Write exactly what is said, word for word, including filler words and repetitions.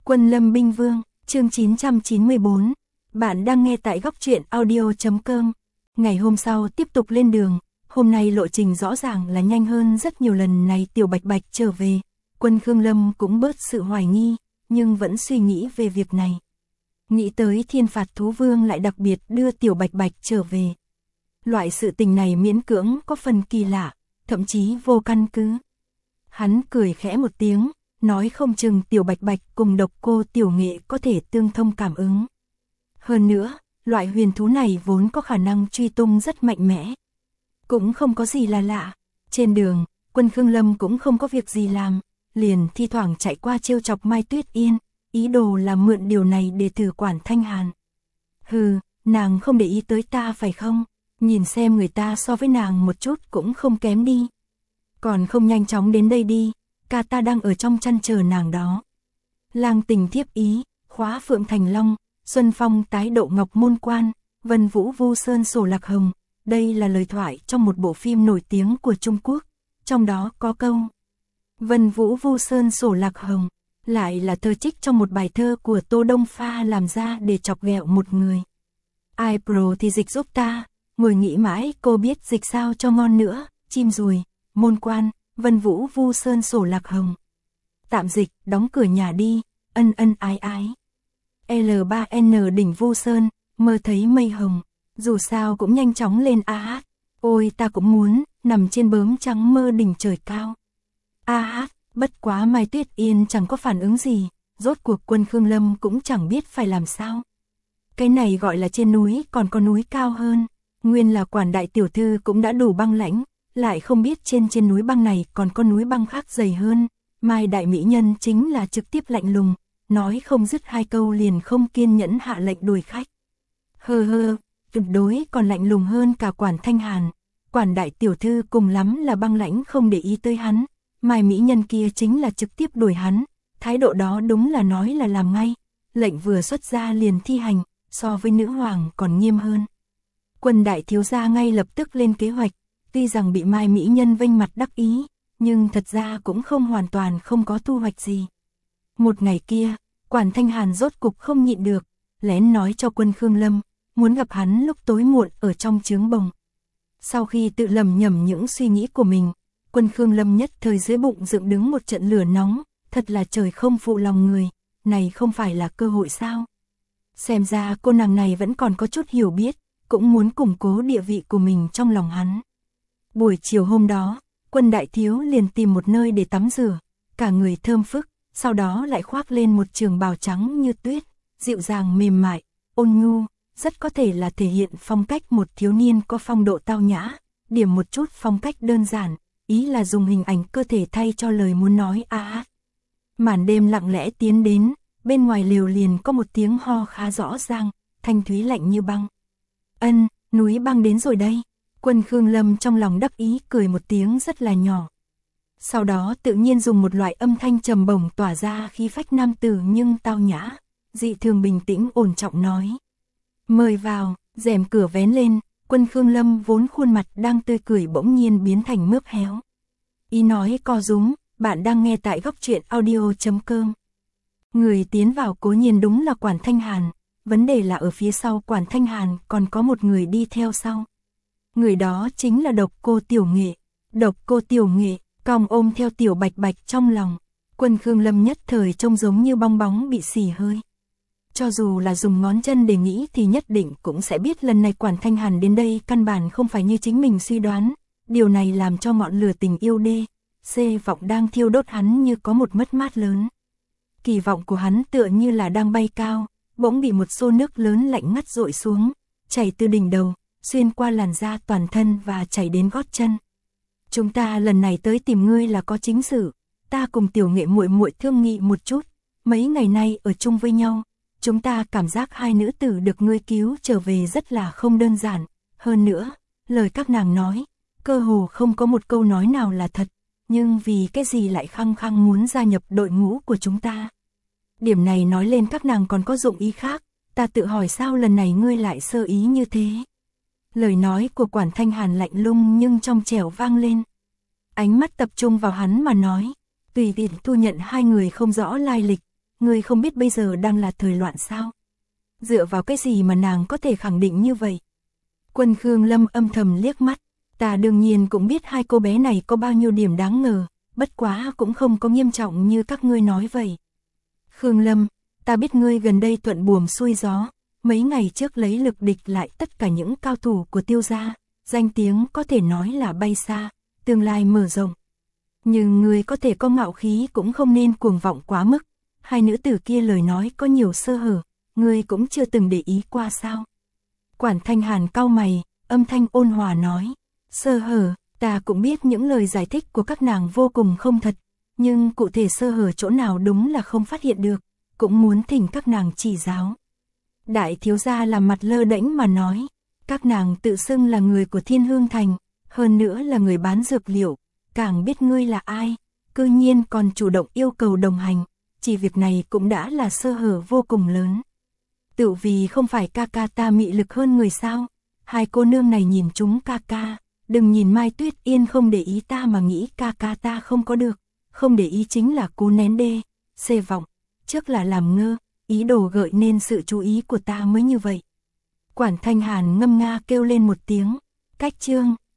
Quân Lâm Binh Vương, chương chín trăm chín mươi bốn. Bạn đang nghe tại góc truyện audio chấm com. Ngày hôm sau tiếp tục lên đường, hôm nay lộ trình rõ ràng là nhanh hơn rất nhiều lần này Tiểu Bạch Bạch trở về. Quân Khương Lâm cũng bớt sự hoài nghi, nhưng vẫn suy nghĩ về việc này. Nghĩ tới Thiên Phạt Thú Vương lại đặc biệt đưa Tiểu Bạch Bạch trở về. Loại sự tình này miễn cưỡng có phần kỳ lạ, thậm chí vô căn cứ. Hắn cười khẽ một tiếng, nói không chừng Tiểu Bạch Bạch cùng Độc Cô Tiểu Nghệ có thể tương thông cảm ứng. Hơn nữa, loại huyền thú này vốn có khả năng truy tung rất mạnh mẽ. Cũng không có gì là lạ. Trên đường, Quân Khương Lâm cũng không có việc gì làm, liền thi thoảng chạy qua trêu chọc Mai Tuyết Yên, ý đồ là mượn điều này để thử quản Thanh Hàn. Hừ, nàng không để ý tới ta phải không? Nhìn xem người ta so với nàng một chút cũng không kém đi. Còn không nhanh chóng đến đây đi, ca ta đang ở trong chăn chờ nàng đó. Lang Tình Thiếp Ý, Khóa Phượng Thành Long, Xuân Phong Tái Độ Ngọc Môn Quan, Vân Vũ Vu Sơn Sổ Lạc Hồng. Đây là lời thoại trong một bộ phim nổi tiếng của Trung Quốc, trong đó có câu Vân Vũ Vu Sơn Sổ Lạc Hồng, lại là thơ trích trong một bài thơ của Tô Đông Pha làm ra để chọc ghẹo một người. Ai pro thì dịch giúp ta, ngồi nghĩ mãi cô biết dịch sao cho ngon nữa, chim ruồi, môn quan, Vân Vũ Vu Sơn Sổ Lạc Hồng. Tạm dịch, đóng cửa nhà đi, ân ân ái ái. L ba N đỉnh Vu Sơn, mơ thấy mây hồng, dù sao cũng nhanh chóng lên a hát. Ôi ta cũng muốn, nằm trên bướm trắng mơ đỉnh trời cao. A hát, bất quá Mai Tuyết Yên chẳng có phản ứng gì, rốt cuộc Quân Khương Lâm cũng chẳng biết phải làm sao. Cái này gọi là trên núi còn có núi cao hơn, nguyên là Quản đại tiểu thư cũng đã đủ băng lãnh, lại không biết trên trên núi băng này còn có núi băng khác dày hơn. Mai đại mỹ nhân chính là trực tiếp lạnh lùng, nói không dứt hai câu liền không kiên nhẫn hạ lệnh đuổi khách. Hơ hơ, tuyệt đối còn lạnh lùng hơn cả Quản Thanh Hàn. Quản đại tiểu thư cùng lắm là băng lãnh không để ý tới hắn, Mai mỹ nhân kia chính là trực tiếp đuổi hắn, thái độ đó đúng là nói là làm ngay, lệnh vừa xuất ra liền thi hành, so với nữ hoàng còn nghiêm hơn. Quân đại thiếu gia ngay lập tức lên kế hoạch, tuy rằng bị Mai mỹ nhân vênh mặt đắc ý, nhưng thật ra cũng không hoàn toàn không có thu hoạch gì. Một ngày kia, Quản Thanh Hàn rốt cục không nhịn được, lén nói cho Quân Khương Lâm, muốn gặp hắn lúc tối muộn ở trong trướng bồng. Sau khi tự lầm nhầm những suy nghĩ của mình, Quân Khương Lâm nhất thời dưới bụng dựng đứng một trận lửa nóng, thật là trời không phụ lòng người, này không phải là cơ hội sao? Xem ra cô nàng này vẫn còn có chút hiểu biết, cũng muốn củng cố địa vị của mình trong lòng hắn. Buổi chiều hôm đó, Quân đại thiếu liền tìm một nơi để tắm rửa, cả người thơm phức, sau đó lại khoác lên một trường bào trắng như tuyết, dịu dàng mềm mại, ôn nhu, rất có thể là thể hiện phong cách một thiếu niên có phong độ tao nhã, điểm một chút phong cách đơn giản, ý là dùng hình ảnh cơ thể thay cho lời muốn nói a hát. Màn đêm lặng lẽ tiến đến, bên ngoài lều liền có một tiếng ho khá rõ ràng, thanh thúy lạnh như băng. Ân, núi băng đến rồi đây. Quân Khương Lâm trong lòng đắc ý cười một tiếng rất là nhỏ. Sau đó tự nhiên dùng một loại âm thanh trầm bổng tỏa ra khí phách nam tử nhưng tao nhã, dị thường bình tĩnh ổn trọng nói. Mời vào, rèm cửa vén lên, Quân Khương Lâm vốn khuôn mặt đang tươi cười bỗng nhiên biến thành mướp héo. Ý nói co rúm, bạn đang nghe tại góc truyện audio chấm com. Người tiến vào cố nhiên đúng là Quản Thanh Hàn, vấn đề là ở phía sau Quản Thanh Hàn còn có một người đi theo sau. Người đó chính là Độc Cô Tiểu Nghệ. Độc Cô Tiểu Nghệ, còng ôm theo Tiểu Bạch Bạch trong lòng. Quân Khương Lâm nhất thời trông giống như bong bóng bị xì hơi. Cho dù là dùng ngón chân để nghĩ thì nhất định cũng sẽ biết lần này Quản Thanh Hàn đến đây căn bản không phải như chính mình suy đoán. Điều này làm cho ngọn lửa tình yêu đê, C vọng đang thiêu đốt hắn như có một mất mát lớn. Kỳ vọng của hắn tựa như là đang bay cao, bỗng bị một xô nước lớn lạnh ngắt dội xuống, chảy từ đỉnh đầu, xuyên qua làn da toàn thân và chảy đến gót chân. Chúng ta lần này tới tìm ngươi là có chính sự, ta cùng Tiểu Nghệ muội muội thương nghị một chút, mấy ngày nay ở chung với nhau, chúng ta cảm giác hai nữ tử được ngươi cứu trở về rất là không đơn giản, hơn nữa, lời các nàng nói, cơ hồ không có một câu nói nào là thật, nhưng vì cái gì lại khăng khăng muốn gia nhập đội ngũ của chúng ta. Điểm này nói lên các nàng còn có dụng ý khác, ta tự hỏi sao lần này ngươi lại sơ ý như thế. Lời nói của Quản Thanh Hàn lạnh lùng nhưng trong trẻo vang lên. Ánh mắt tập trung vào hắn mà nói, tùy tiện thu nhận hai người không rõ lai lịch, ngươi không biết bây giờ đang là thời loạn sao? Dựa vào cái gì mà nàng có thể khẳng định như vậy? Quân Khương Lâm âm thầm liếc mắt, ta đương nhiên cũng biết hai cô bé này có bao nhiêu điểm đáng ngờ, bất quá cũng không có nghiêm trọng như các ngươi nói vậy. Khương Lâm, ta biết ngươi gần đây thuận buồm xuôi gió, mấy ngày trước lấy lực địch lại tất cả những cao thủ của Tiêu gia, danh tiếng có thể nói là bay xa, tương lai mở rộng. Nhưng ngươi có thể có ngạo khí cũng không nên cuồng vọng quá mức, hai nữ tử kia lời nói có nhiều sơ hở, ngươi cũng chưa từng để ý qua sao? Quản Thanh Hàn cau mày, âm thanh ôn hòa nói, sơ hở, ta cũng biết những lời giải thích của các nàng vô cùng không thật, nhưng cụ thể sơ hở chỗ nào đúng là không phát hiện được, cũng muốn thỉnh các nàng chỉ giáo. Đại thiếu gia làm mặt lơ đễnh mà nói, các nàng tự xưng là người của Thiên Hương Thành, hơn nữa là người bán dược liệu, càng biết ngươi là ai, cư nhiên còn chủ động yêu cầu đồng hành, chỉ việc này cũng đã là sơ hở vô cùng lớn. Tự vì không phải ca ca ta mị lực hơn người sao, hai cô nương này nhìn chúng ca ca, đừng nhìn Mai Tuyết Yên không để ý ta mà nghĩ ca ca ta không có được, không để ý chính là cố nén đê, xê vọng, trước là làm ngơ, ý đồ gợi nên sự chú ý của ta mới như vậy. Quản Thanh Hàn ngâm nga kêu lên một tiếng, cách chương.